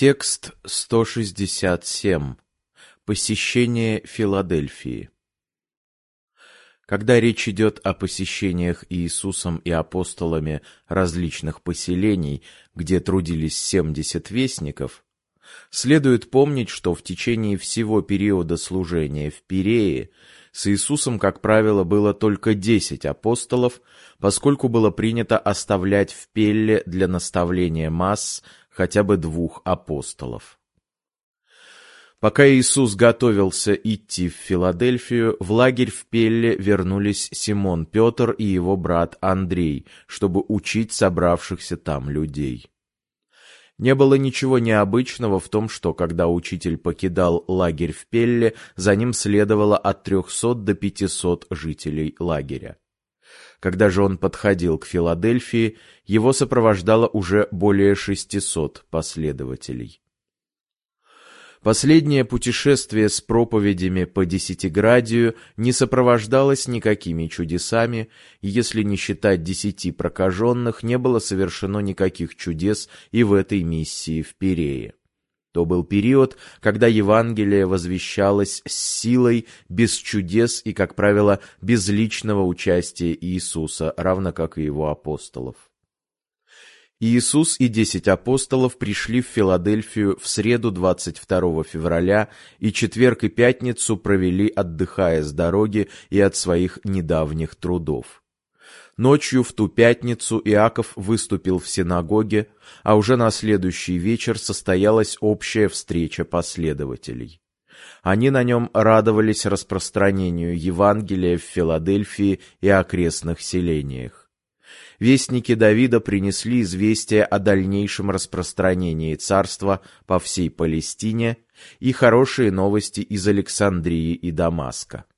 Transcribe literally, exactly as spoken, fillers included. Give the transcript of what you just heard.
Текст сто шестьдесят семь. Посещение Филадельфии. Когда речь идет о посещениях Иисусом и апостолами различных поселений, где трудились семьдесят вестников, следует помнить, что в течение всего периода служения в Пирее с Иисусом, как правило, было только десять апостолов, поскольку было принято оставлять в Пелле для наставления масс хотя бы двух апостолов. Пока Иисус готовился идти в Филадельфию, в лагерь в Пелле вернулись Симон Петр и его брат Андрей, чтобы учить собравшихся там людей. Не было ничего необычного в том, что, когда учитель покидал лагерь в Пелле, за ним следовало от трехсот до пятисот жителей лагеря. Когда же он подходил к Филадельфии, его сопровождало уже более шестисот последователей. Последнее путешествие с проповедями по Десятиградию не сопровождалось никакими чудесами, и если не считать десяти прокаженных, не было совершено никаких чудес и в этой миссии в Пирее. То был период, когда Евангелие возвещалось с силой, без чудес и, как правило, без личного участия Иисуса, равно как и его апостолов. Иисус и десять апостолов пришли в Филадельфию в среду двадцать второго февраля и четверг и пятницу провели, отдыхая с дороги и от своих недавних трудов. Ночью в ту пятницу Иаков выступил в синагоге, а уже на следующий вечер состоялась общая встреча последователей. Они на нем радовались распространению Евангелия в Филадельфии и окрестных селениях. Вестники Давида принесли известие о дальнейшем распространении царства по всей Палестине и хорошие новости из Александрии и Дамаска.